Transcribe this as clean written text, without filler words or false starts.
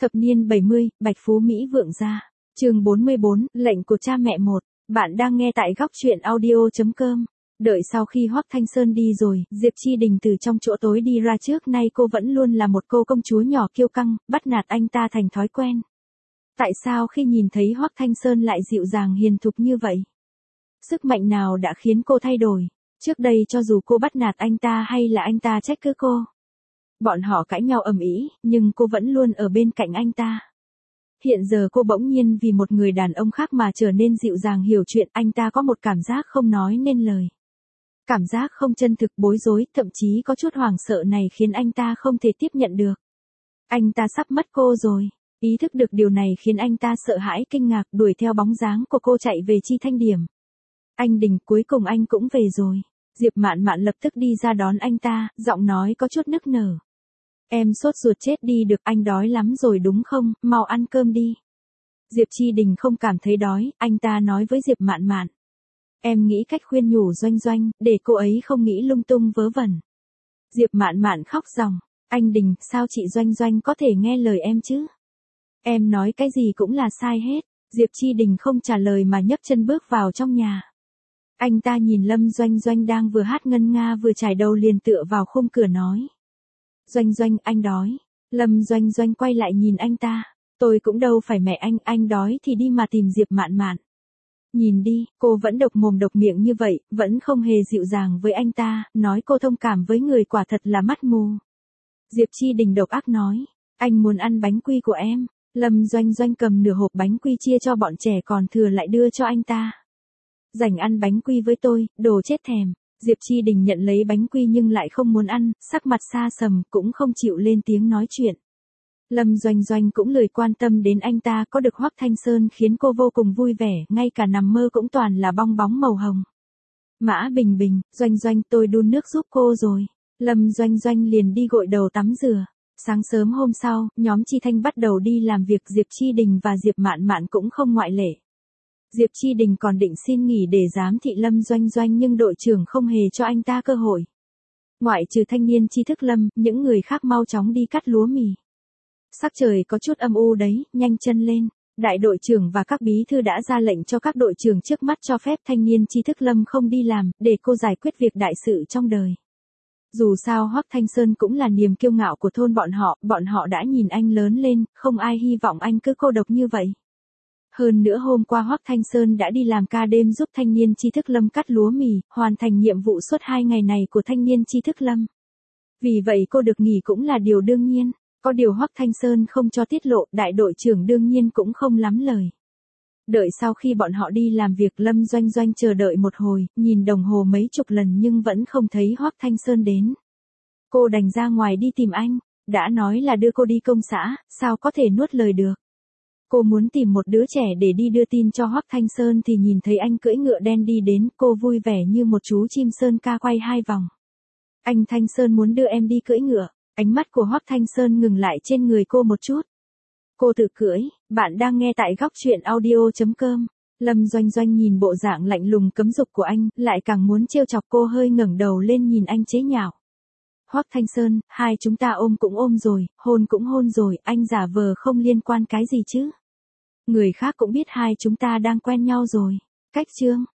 Thập niên 70, Bạch Phú Mỹ vượng gia. Chương 44, lệnh của cha mẹ một. Bạn đang nghe tại góc truyện audio.com. Đợi sau khi Hoắc Thanh Sơn đi rồi, Diệp Chi Đình từ trong chỗ tối đi ra, trước nay cô vẫn luôn là một cô công chúa nhỏ kiêu căng, bắt nạt anh ta thành thói quen. Tại sao khi nhìn thấy Hoắc Thanh Sơn lại dịu dàng hiền thục như vậy? Sức mạnh nào đã khiến cô thay đổi? Trước đây cho dù cô bắt nạt anh ta hay là anh ta trách cứ cô, bọn họ cãi nhau ầm ĩ, nhưng cô vẫn luôn ở bên cạnh anh ta. Hiện giờ cô bỗng nhiên vì một người đàn ông khác mà trở nên dịu dàng hiểu chuyện, anh ta có một cảm giác không nói nên lời. Cảm giác không chân thực, bối rối, thậm chí có chút hoảng sợ này khiến anh ta không thể tiếp nhận được. Anh ta sắp mất cô rồi. Ý thức được điều này khiến anh ta sợ hãi kinh ngạc, đuổi theo bóng dáng của cô chạy về Chi Thanh Điểm. Anh Đình, cuối cùng anh cũng về rồi. Diệp Mạn Mạn lập tức đi ra đón anh ta, giọng nói có chút nức nở. Em sốt ruột chết đi được, anh đói lắm rồi đúng không, mau ăn cơm đi. Diệp Chi Đình không cảm thấy đói, anh ta nói với Diệp Mạn Mạn. Em nghĩ cách khuyên nhủ Doanh Doanh, để cô ấy không nghĩ lung tung vớ vẩn. Diệp Mạn Mạn khóc ròng. Anh Đình, sao chị Doanh Doanh có thể nghe lời em chứ? Em nói cái gì cũng là sai hết. Diệp Chi Đình không trả lời mà nhấc chân bước vào trong nhà. Anh ta nhìn Lâm Doanh Doanh đang vừa hát ngân nga vừa chải đầu liền tựa vào khung cửa nói. Doanh Doanh, anh đói. Lâm Doanh Doanh quay lại nhìn anh ta. Tôi cũng đâu phải mẹ anh đói thì đi mà tìm Diệp Mạn Mạn. Nhìn đi, cô vẫn độc mồm độc miệng như vậy, vẫn không hề dịu dàng với anh ta, nói cô thông cảm với người quả thật là mắt mù. Diệp Chi Đình độc ác nói, anh muốn ăn bánh quy của em. Lâm Doanh Doanh cầm nửa hộp bánh quy chia cho bọn trẻ còn thừa lại đưa cho anh ta. Rảnh ăn bánh quy với tôi, đồ chết thèm. Diệp Chi Đình nhận lấy bánh quy nhưng lại không muốn ăn, sắc mặt xa sầm, cũng không chịu lên tiếng nói chuyện. Lâm Doanh Doanh cũng lười quan tâm đến anh ta, có được Hoắc Thanh Sơn khiến cô vô cùng vui vẻ, ngay cả nằm mơ cũng toàn là bong bóng màu hồng. Mã Bình Bình, Doanh Doanh, tôi đun nước giúp cô rồi. Lâm Doanh Doanh liền đi gội đầu tắm rửa. Sáng sớm hôm sau, nhóm Chi Thanh bắt đầu đi làm việc, Diệp Chi Đình và Diệp Mạn Mạn cũng không ngoại lệ. Diệp Chi Đình còn định xin nghỉ để giám thị Lâm Doanh Doanh nhưng đội trưởng không hề cho anh ta cơ hội. Ngoại trừ thanh niên tri thức Lâm, những người khác mau chóng đi cắt lúa mì. Sắc trời có chút âm u đấy, nhanh chân lên. Đại đội trưởng và các bí thư đã ra lệnh cho các đội trưởng trước mắt cho phép thanh niên tri thức Lâm không đi làm, để cô giải quyết việc đại sự trong đời. Dù sao Hoắc Thanh Sơn cũng là niềm kiêu ngạo của thôn bọn họ đã nhìn anh lớn lên, không ai hy vọng anh cứ cô độc như vậy. Hơn nữa hôm qua Hoắc Thanh Sơn đã đi làm ca đêm giúp thanh niên tri thức Lâm cắt lúa mì, hoàn thành nhiệm vụ suốt 2 ngày này của thanh niên tri thức Lâm. Vì vậy cô được nghỉ cũng là điều đương nhiên, có điều Hoắc Thanh Sơn không cho tiết lộ, đại đội trưởng đương nhiên cũng không lắm lời. Đợi sau khi bọn họ đi làm việc, Lâm Doanh Doanh chờ đợi một hồi, nhìn đồng hồ mấy chục lần nhưng vẫn không thấy Hoắc Thanh Sơn đến. Cô đành ra ngoài đi tìm anh, đã nói là đưa cô đi công xã, sao có thể nuốt lời được. Cô muốn tìm một đứa trẻ để đi đưa tin cho Hoắc Thanh Sơn thì nhìn thấy anh cưỡi ngựa đen đi đến, cô vui vẻ như một chú chim sơn ca quay 2 vòng. Anh Thanh Sơn muốn đưa em đi cưỡi ngựa, ánh mắt của Hoắc Thanh Sơn ngừng lại trên người cô một chút. Cô tự cưỡi, bạn đang nghe tại góc truyện audio.com. Lâm Doanh Doanh nhìn bộ dạng lạnh lùng cấm dục của anh, lại càng muốn trêu chọc cô, hơi ngẩng đầu lên nhìn anh chế nhạo. Hoắc Thanh Sơn, hai chúng ta ôm cũng ôm rồi, hôn cũng hôn rồi, anh giả vờ không liên quan cái gì chứ? Người khác cũng biết hai chúng ta đang quen nhau rồi. Cách chương.